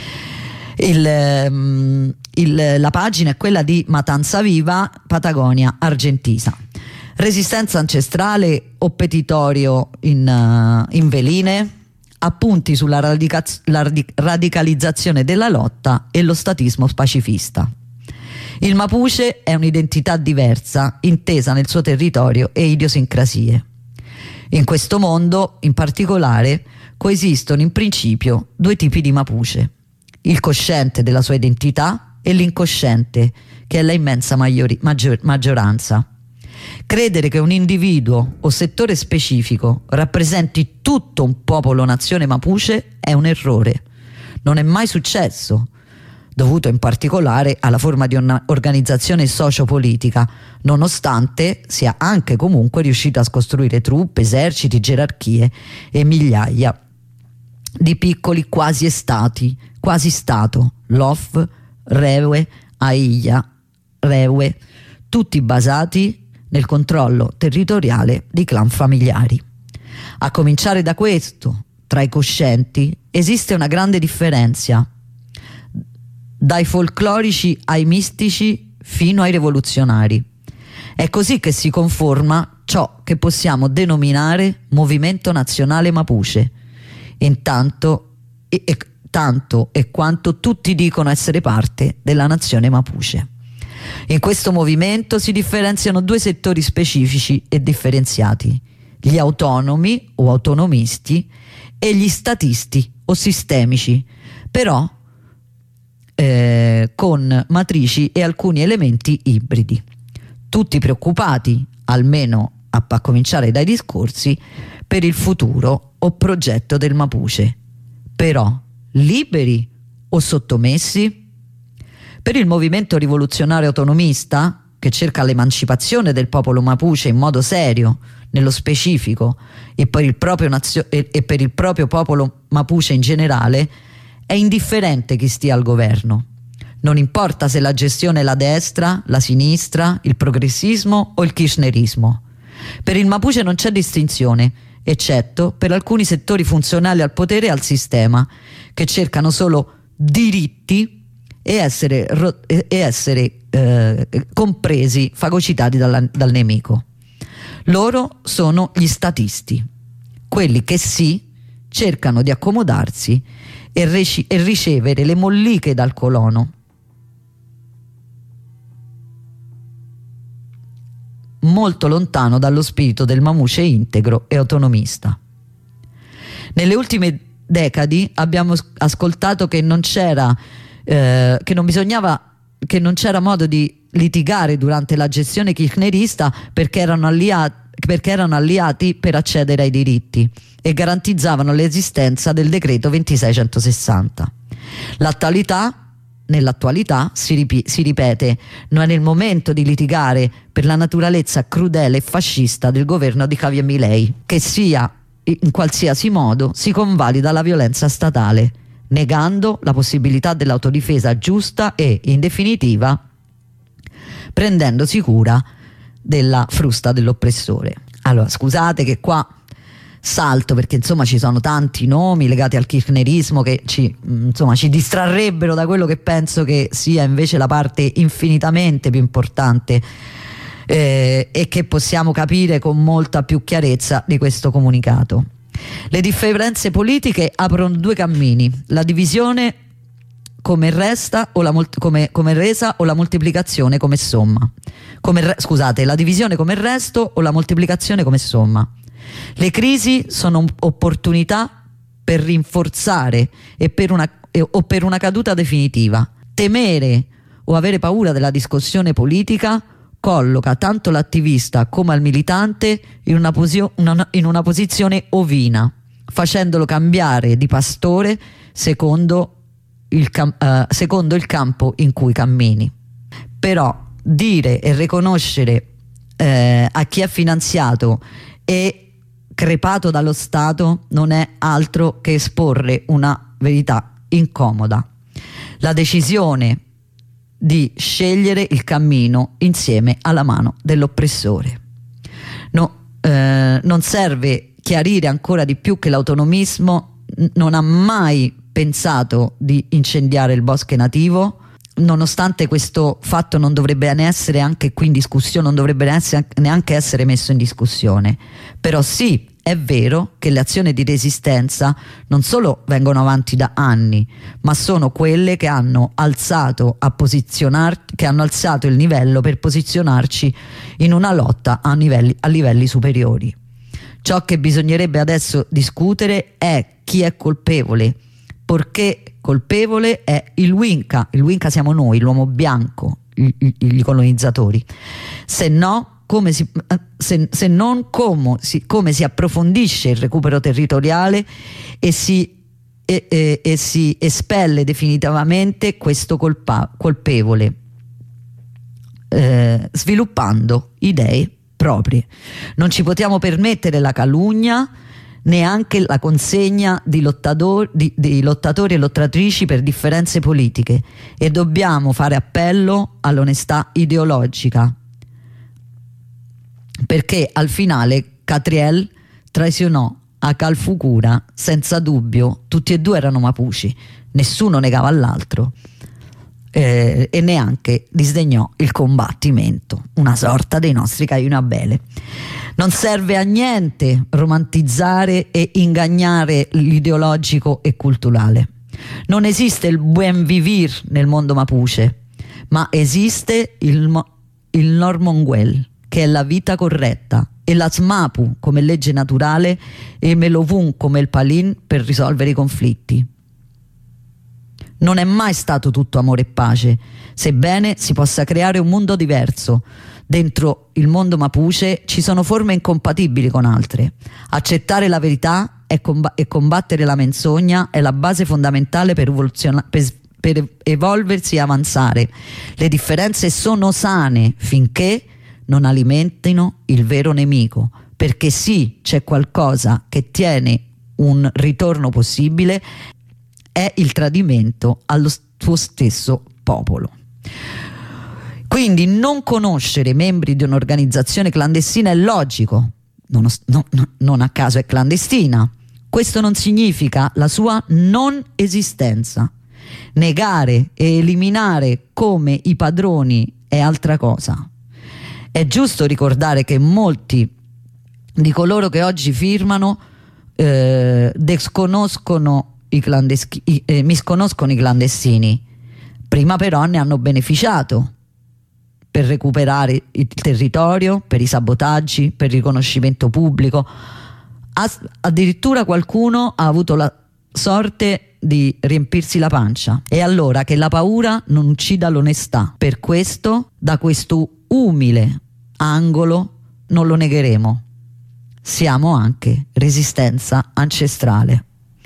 Il, mh, il, la pagina è quella di Matanza Viva, Patagonia Argentina. Resistenza ancestrale o petitorio in, uh, in veline, appunti sulla radica- la radic- radicalizzazione della lotta e lo statismo pacifista. Il Mapuche è un'identità diversa, intesa nel suo territorio e idiosincrasie. In questo mondo, in particolare, coesistono in principio due tipi di Mapuche: il cosciente della sua identità e l'incosciente, che è la immensa maggiori, maggior, maggioranza. Credere che un individuo o settore specifico rappresenti tutto un popolo-nazione Mapuche è un errore. Non è mai successo, dovuto in particolare alla forma di una organizzazione sociopolitica, nonostante sia anche comunque riuscita a costruire truppe, eserciti, gerarchie e migliaia di piccoli quasi stati, quasi stato, L O F, Rewe, Aia, Rewe, tutti basati nel controllo territoriale di clan familiari. A cominciare da questo, tra i coscienti esiste una grande differenza, dai folclorici ai mistici fino ai rivoluzionari. È così che si conforma ciò che possiamo denominare Movimento Nazionale Mapuche, intanto e, e, tanto e quanto tutti dicono essere parte della nazione Mapuche. In questo movimento si differenziano due settori specifici e differenziati: gli autonomi o autonomisti e gli statisti o sistemici, però eh, con matrici e alcuni elementi ibridi, tutti preoccupati, almeno a, a cominciare dai discorsi, per il futuro o progetto del Mapuche, però liberi o sottomessi? Per il movimento rivoluzionario autonomista, che cerca l'emancipazione del popolo Mapuche in modo serio, nello specifico, e per il proprio, nazio- e, e per il proprio popolo Mapuche in generale, è indifferente chi stia al governo. Non importa se la gestione è la destra, la sinistra, il progressismo o il kirchnerismo. Per il Mapuche non c'è distinzione, eccetto per alcuni settori funzionali al potere e al sistema, che cercano solo diritti e essere, e essere eh, compresi, fagocitati dalla, dal nemico. Loro sono gli statisti, quelli che sì, cercano di accomodarsi e, reci- e ricevere le molliche dal colono, molto lontano dallo spirito del Mapuche integro e autonomista. Nelle ultime decadi abbiamo ascoltato che non c'era eh, che non bisognava che non c'era modo di litigare durante la gestione kirchnerista perché erano alleati perché erano alleati per accedere ai diritti e garantizzavano l'esistenza del decreto ventiseicentossanta. L'attualità Nell'attualità si, ripi- si ripete, non è il momento di litigare per la naturalezza crudele e fascista del governo di Javier Milei, che sia in qualsiasi modo si convalida la violenza statale, negando la possibilità dell'autodifesa giusta e, in definitiva, prendendosi cura della frusta dell'oppressore. Allora, scusate che qua salto perché insomma ci sono tanti nomi legati al kirchnerismo che ci, insomma, ci distrarrebbero da quello che penso che sia invece la parte infinitamente più importante eh, e che possiamo capire con molta più chiarezza di questo comunicato. Le differenze politiche aprono due cammini: la divisione come resta o la come, come resa o la moltiplicazione come somma. Come re, scusate, la divisione come resto o la moltiplicazione come somma. Le crisi sono opportunità per rinforzare e per una, e, o per una caduta definitiva. Temere o avere paura della discussione politica colloca tanto l'attivista come il militante in una, posio, una, in una posizione ovina, facendolo cambiare di pastore secondo il, cam, uh, secondo il campo in cui cammini. Però dire e riconoscere eh, a chi è finanziato e crepato dallo Stato non è altro che esporre una verità incomoda: la decisione di scegliere il cammino insieme alla mano dell'oppressore. No, eh, non serve chiarire ancora di più che l'autonomismo n- non ha mai pensato di incendiare il bosco nativo, nonostante questo fatto non dovrebbe ne essere anche qui in discussione, non dovrebbe neanche essere messo in discussione. Però sì, è vero che le azioni di resistenza non solo vengono avanti da anni, ma sono quelle che hanno alzato a posizionar che hanno alzato il livello per posizionarci in una lotta a livelli, a livelli superiori. Ciò che bisognerebbe adesso discutere è chi è colpevole, perché colpevole è il Winca, il Winca siamo noi, l'uomo bianco, i, i, i colonizzatori. Se no, come si, se, se non come si, come si approfondisce il recupero territoriale e si, e, e, e si espelle definitivamente questo colpa, colpevole, eh, sviluppando idee proprie. Non ci possiamo permettere la calunnia, neanche la consegna di, lottador, di, di lottatori e lottatrici per differenze politiche, e dobbiamo fare appello all'onestà ideologica, perché al finale Catriel traicionò a Calfucura senza dubbio. Tutti e due erano Mapuche, nessuno negava all'altro. eh, e neanche disdegnò il combattimento, una sorta dei nostri Caino e Abele. Non serve a niente romantizzare e ingannare l'ideologico e culturale. Non esiste il buen vivir nel mondo mapuche, ma esiste il, il normonguel, che è la vita corretta, e la smapu come legge naturale e il melovun come il palin per risolvere i conflitti. Non è mai stato tutto amore e pace, sebbene si possa creare un mondo diverso. Dentro il mondo mapuche ci sono forme incompatibili con altre. Accettare la verità e, comb- e combattere la menzogna è la base fondamentale per, per, per evolversi e avanzare. Le differenze sono sane finché non alimentino il vero nemico, perché sì, c'è qualcosa che tiene un ritorno possibile, è il tradimento allo suo stesso popolo. Quindi non conoscere membri di un'organizzazione clandestina è logico, non, no, no, non a caso è clandestina. Questo non significa la sua non esistenza. Negare e eliminare come i padroni è altra cosa. È giusto ricordare che molti di coloro che oggi firmano eh, desconoscono i clandestini, eh, misconoscono i clandestini, prima però ne hanno beneficiato per recuperare il territorio, per i sabotaggi, per il riconoscimento pubblico. As- addirittura qualcuno ha avuto la sorte di riempirsi la pancia. E allora che la paura non uccida l'onestà. Per questo, da questo umile angolo, non lo negheremo. Siamo anche resistenza ancestrale.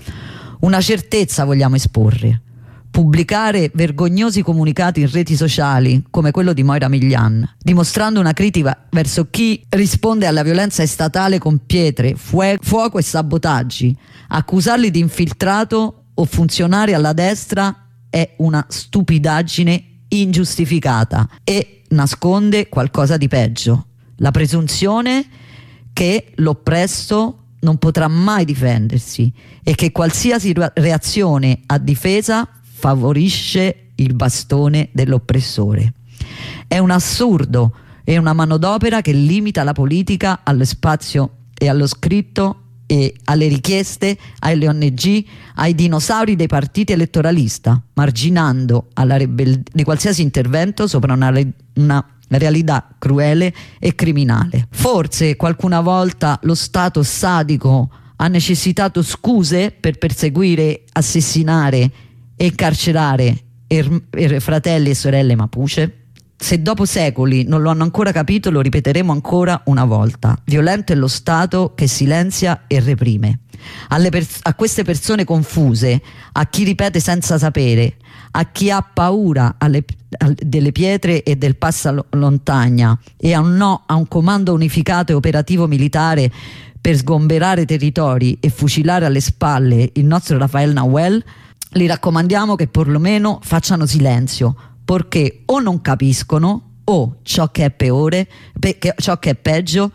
Una certezza vogliamo esporre: pubblicare vergognosi comunicati in reti sociali come quello di Moira Miglian, dimostrando una critica verso chi risponde alla violenza statale con pietre, fue- fuoco e sabotaggi, accusarli di infiltrato o funzionari alla destra è una stupidaggine ingiustificata e nasconde qualcosa di peggio: la presunzione che l'oppresso non potrà mai difendersi e che qualsiasi reazione a difesa favorisce il bastone dell'oppressore. È un assurdo e una manodopera che limita la politica allo spazio e allo scritto e alle richieste, alle O N G, ai dinosauri dei partiti elettoralista, marginando alla rebel- di qualsiasi intervento sopra una, re- una realtà crudele e criminale. Forse qualcuna volta lo Stato sadico ha necessitato scuse per perseguire, assassinare e incarcerare er- er- fratelli e sorelle mapuche? Se dopo secoli non lo hanno ancora capito, lo ripeteremo ancora una volta: violento è lo Stato che silenzia e reprime. Alle pers- a queste persone confuse, a chi ripete senza sapere, a chi ha paura alle, a, delle pietre e del passalontagna e a un no a un comando unificato e operativo militare per sgomberare territori e fucilare alle spalle il nostro Rafael Nahuel, li raccomandiamo che perlomeno facciano silenzio, perché o non capiscono o, ciò che è peore, pe- ciò che è peggio,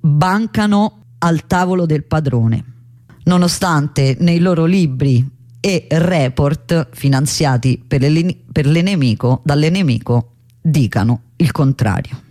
bancano al tavolo del padrone, nonostante nei loro libri e report finanziati per, le, per l'enemico, dall'enemico dicano il contrario.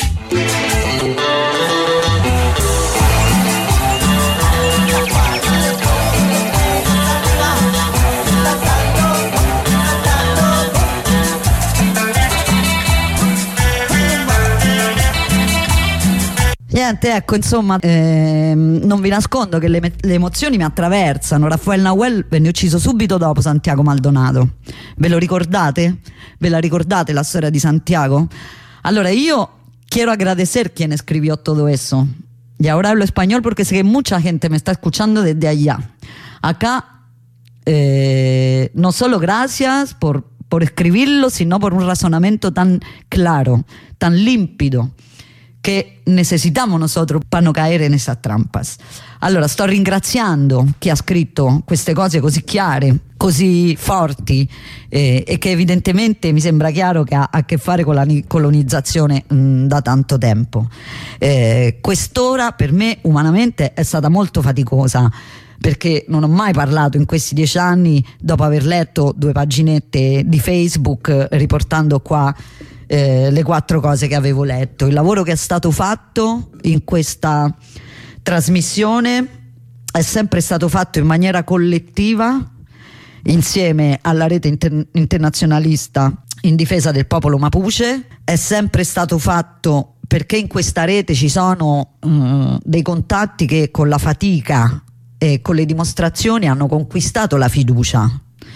Niente, ecco, insomma, ehm, non vi nascondo che le, me- le emozioni mi attraversano. Rafael Nahuel venne ucciso subito dopo Santiago Maldonado. Ve lo ricordate? Ve la ricordate la storia di Santiago? Allora, yo quiero agradecer quien escribió todo eso. Y ahora hablo español porque sé que mucha gente me está escuchando desde allá. Acá, eh, no solo gracias por, por escribirlo, sino por un razonamiento tan claro, tan límpido, che necessitiamo nosotros per non caere in esas trampas. Allora, sto ringraziando chi ha scritto queste cose così chiare, così forti, eh, e che evidentemente mi sembra chiaro che ha a che fare con la colonizzazione mh, da tanto tempo. Eh, quest'ora per me umanamente è stata molto faticosa, perché non ho mai parlato in questi dieci anni dopo aver letto due paginette di Facebook riportando qua eh, le quattro cose che avevo letto. Il lavoro che è stato fatto in questa trasmissione è sempre stato fatto in maniera collettiva insieme alla rete inter- internazionalista in difesa del popolo Mapuche, è sempre stato fatto perché in questa rete ci sono uh, dei contatti che con la fatica e con le dimostrazioni hanno conquistato la fiducia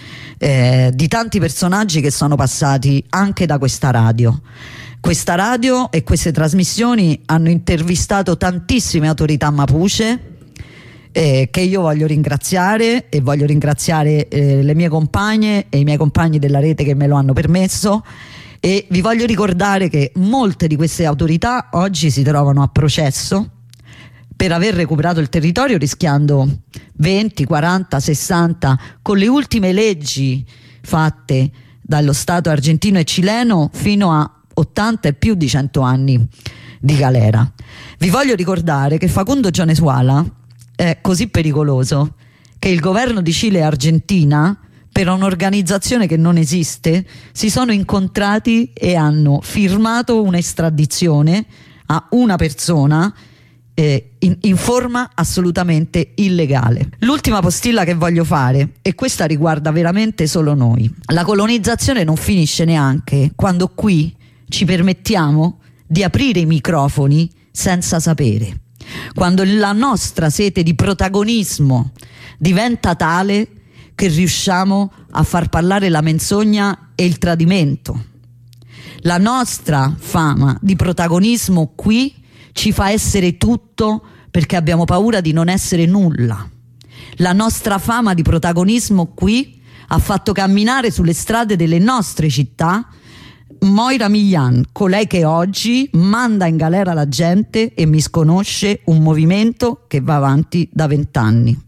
eh, di tanti personaggi che sono passati anche da questa radio. Questa radio e queste trasmissioni hanno intervistato tantissime autorità Mapuche eh, che io voglio ringraziare e voglio ringraziare eh, le mie compagne e i miei compagni della rete che me lo hanno permesso, e vi voglio ricordare che molte di queste autorità oggi si trovano a processo per aver recuperato il territorio, rischiando venti, quaranta, sessanta, con le ultime leggi fatte dallo Stato argentino e cileno, fino a ottanta e più di cento anni di galera. Vi voglio ricordare che Facundo Gionesuala è così pericoloso che il governo di Cile e Argentina, per un'organizzazione che non esiste, si sono incontrati e hanno firmato un'estradizione a una persona eh, in, in forma assolutamente illegale. L'ultima postilla che voglio fare, e questa riguarda veramente solo noi: la colonizzazione non finisce neanche quando qui ci permettiamo di aprire i microfoni senza sapere, quando la nostra sete di protagonismo diventa tale che riusciamo a far parlare la menzogna e il tradimento. La nostra fama di protagonismo qui ci fa essere tutto perché abbiamo paura di non essere nulla. La nostra fama di protagonismo qui ha fatto camminare sulle strade delle nostre città Moira Millan, colei che oggi manda in galera la gente e misconosce un movimento che va avanti da vent'anni.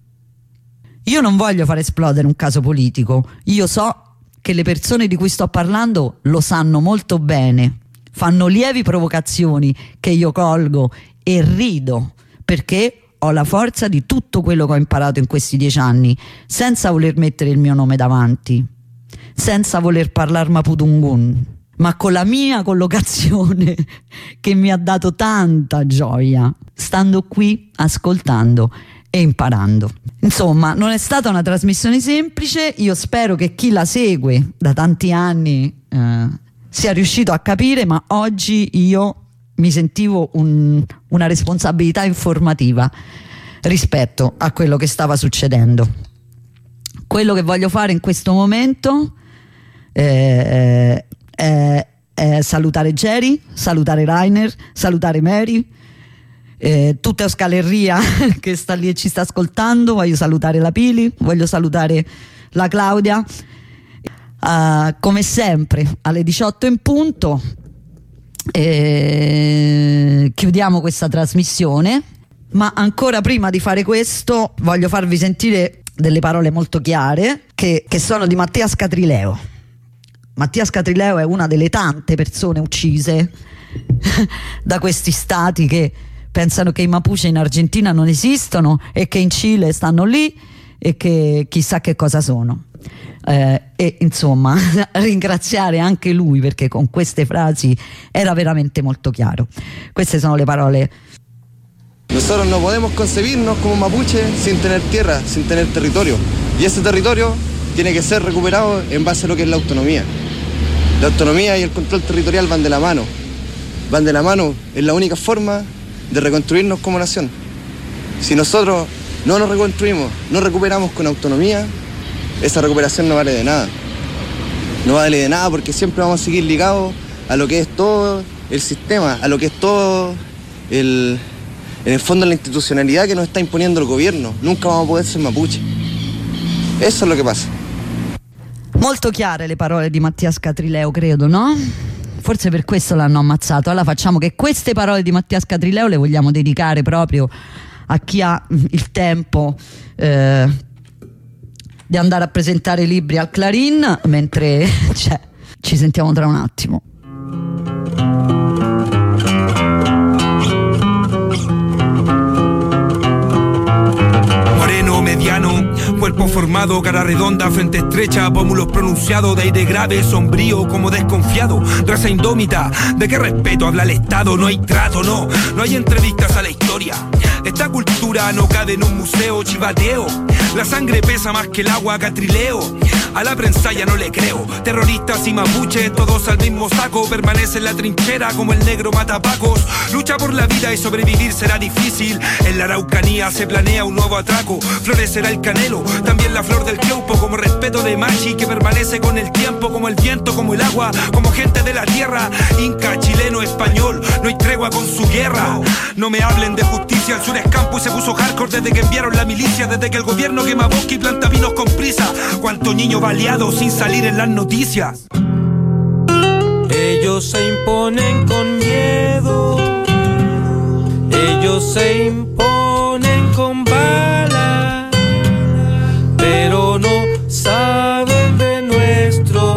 Io non voglio far esplodere un caso politico, io so che le persone di cui sto parlando lo sanno molto bene, fanno lievi provocazioni che io colgo e rido perché ho la forza di tutto quello che ho imparato in questi dieci anni, senza voler mettere il mio nome davanti, senza voler parlare Mapudungun, ma con la mia collocazione che mi ha dato tanta gioia, stando qui, ascoltando e imparando. Insomma, non è stata una trasmissione semplice. Io spero che chi la segue da tanti anni eh, sia riuscito a capire, ma oggi io mi sentivo un, una responsabilità informativa rispetto a quello che stava succedendo. Quello che voglio fare in questo momento eh, è, è salutare Jerry, salutare Rainer, salutare Mary, Eh, tutta Euskalerria che sta lì e ci sta ascoltando. Voglio salutare la Pili, voglio salutare la Claudia. Uh, come sempre alle diciotto in punto eh, chiudiamo questa trasmissione, ma ancora prima di fare questo voglio farvi sentire delle parole molto chiare che, che sono di Mattia Scatrileo. Mattia Scatrileo è una delle tante persone uccise da questi stati che pensano che i Mapuche in Argentina non esistono e che in Cile stanno lì e che chissà che cosa sono. Eh, e insomma ringraziare anche lui perché con queste frasi era veramente molto chiaro. Queste sono le parole. Nosotros no podemos concebirnos como mapuche sin tener tierra, sin tener territorio. Y ese territorio tiene que ser recuperado en base a lo que es la autonomía. La autonomía y el control territorial van de la mano. Van de la mano, es la única forma de reconstruirnos como nación. Si nosotros no nos reconstruimos, no recuperamos con autonomía, esa recuperación no vale de nada. No vale de nada porque siempre vamos a seguir ligados a lo que es todo el sistema, a lo que es todo el, en el fondo la institucionalidad que nos está imponiendo el gobierno. Nunca vamos a poder ser mapuche. Eso es lo que pasa. Molto chiare le parole di Mattia Scatrileo, credo, no? Forse per questo l'hanno ammazzato. Allora facciamo che queste parole di Mattia Scatrileo le vogliamo dedicare proprio a chi ha il tempo eh, di andare a presentare libri al Clarin, mentre cioè, ci sentiamo tra un attimo. Moreno media deformado, cara redonda, frente estrecha, pómulos pronunciados, de aire grave, sombrío, como desconfiado, raza indómita. ¿De qué respeto habla el Estado? No hay trato, no, no hay entrevistas a la historia. Esta cultura no cabe en un museo, chivateo. La sangre pesa más que el agua, catrileo. A la prensa ya no le creo. Terroristas y mapuches, todos al mismo saco. Permanece en la trinchera como el negro matapacos. Lucha por la vida y sobrevivir será difícil. En la Araucanía se planea un nuevo atraco. Florecerá el canelo, también la flor del queupo, como respeto de machi que permanece con el tiempo, como el viento, como el agua, como gente de la tierra. Inca, chileno, español, no hay tregua con su guerra. No me hablen de justicia, el sur es campo y se puso hardcore desde que enviaron la milicia, desde que el gobierno quema bosque y planta vinos con prisa. Cuánto niño baleado sin salir en las noticias. Ellos se imponen con miedo, ellos se imponen con bala, pero no saben de nuestro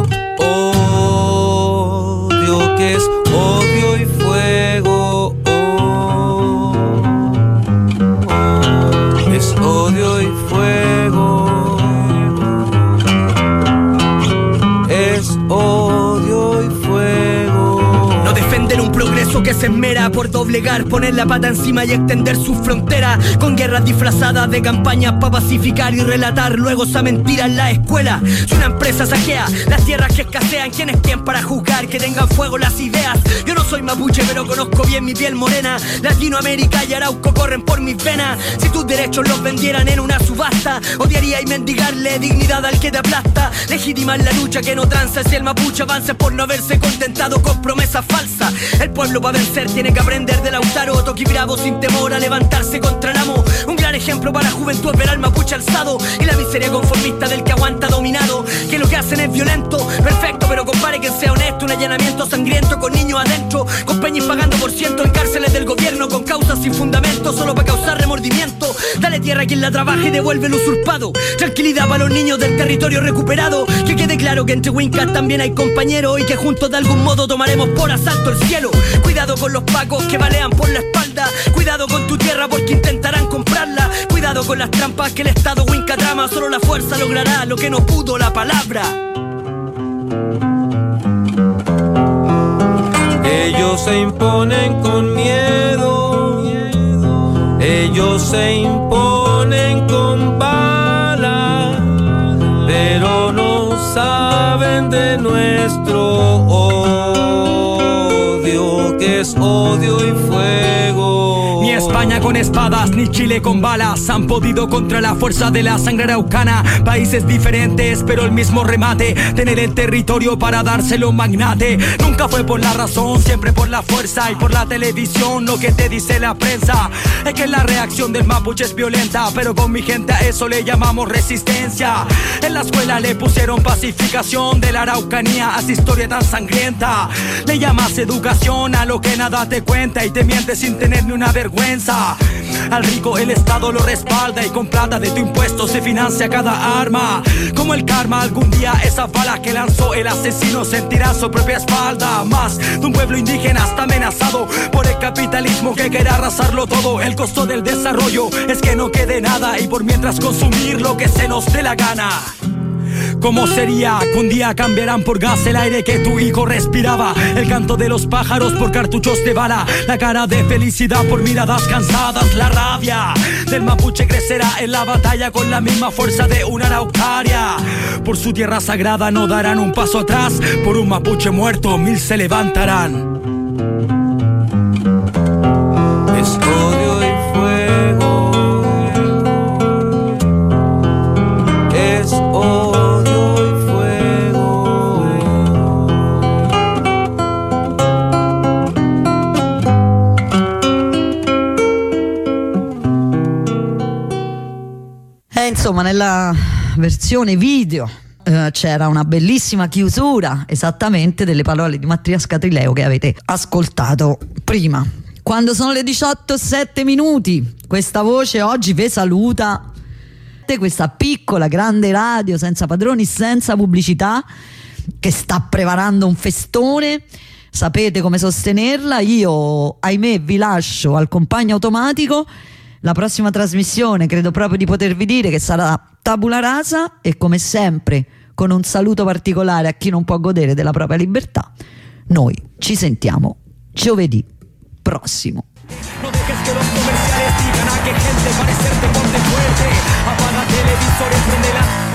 odio, que es odio y fuego. Oh, oh, es odio y fuego. Es odio y fuego. No defender un progreso que se esmera por doblegar, poner la pata encima y extender sus fronteras, con guerras disfrazadas de campañas para pacificar y relatar luego esa mentira en la escuela. Si una empresa saquea las tierras que escasean, ¿quién es quién para juzgar que tengan fuego las ideas? Yo no soy mapuche pero conozco bien mi piel morena. Latinoamérica y Arauco corren por mis venas. Si tus derechos los vendieran en una subasta, odiaría y mendigarle dignidad al que te aplasta. Legitimar la lucha que no tranza si el mapuche avanza por no haberse contentado con promesas falsas. El pueblo para vencer tiene que aprender de Lautaro, Toqui Bravo sin temor a levantarse contra el amo. Un gran ejemplo para la juventud es ver al mapuche alzado y la miseria conformista del que aguanta dominado, que lo que hacen es violento, perfecto, pero compare que sea honesto. Un allanamiento sangriento con niños adentro, con peñas pagando por ciento en cárceles del gobierno, con causas sin fundamento, solo para causar remordimiento. Dale tierra a quien la trabaje y devuelve el usurpado. Tranquilidad para los niños del territorio recuperado. Que quede claro que entre Wincas también hay compañeros y que juntos de algún modo tomaremos por asalto el cielo. Cuidado con los pacos que balean por la espalda. Cuidado con tu tierra porque intentarán comprarla. Cuidado con las trampas que el Estado Winca trama. Solo la fuerza logrará lo que no pudo la palabra. Ellos se imponen con miedo, ellos se imponen con bala, pero no saben de nuestro odio, que es odio y fuego. Ni España con espadas, ni Chile con balas han podido contra la fuerza de la sangre araucana. Países diferentes, pero el mismo remate: tener el territorio para dárselo un magnate. Nunca fue por la razón, siempre por la fuerza y por la televisión. Lo que te dice la prensa es que la reacción del mapuche es violenta, pero con mi gente a eso le llamamos resistencia. En la escuela le pusieron pacificación de la Araucanía a esa historia tan sangrienta. Le llamas educación a lo que nada te cuenta y te mientes sin tener ni una vergüenza. Al rico el Estado lo respalda y con plata de tu impuesto se financia cada arma. Como el karma, algún día esas balas que lanzó el asesino sentirá su propia espalda. Más de un pueblo indígena está amenazado por el capitalismo que quiere arrasarlo todo. El costo del desarrollo es que no quede nada y por mientras consumir lo que se nos dé la gana. ¿Cómo sería que un día cambiarán por gas el aire que tu hijo respiraba? El canto de los pájaros por cartuchos de bala, la cara de felicidad por miradas cansadas. La rabia del mapuche crecerá en la batalla con la misma fuerza de una araucaria. Por su tierra sagrada no darán un paso atrás, por un mapuche muerto mil se levantarán. Es odio y fuego, es odio. Eh, insomma, nella versione video eh, c'era una bellissima chiusura esattamente delle parole di Mattias Catrileo che avete ascoltato prima. Quando sono le diciotto e sette minuti, questa voce oggi vi saluta, questa piccola grande radio senza padroni, senza pubblicità, che sta preparando un festone. Sapete come sostenerla. Io, ahimè, vi lascio al compagno automatico. La prossima trasmissione credo proprio di potervi dire che sarà tabula rasa, e come sempre con un saluto particolare a chi non può godere della propria libertà. Noi ci sentiamo giovedì prossimo. No dejes que los comerciales digan a qué gente parecerte ponte fuerte. Apaga televisores, prende la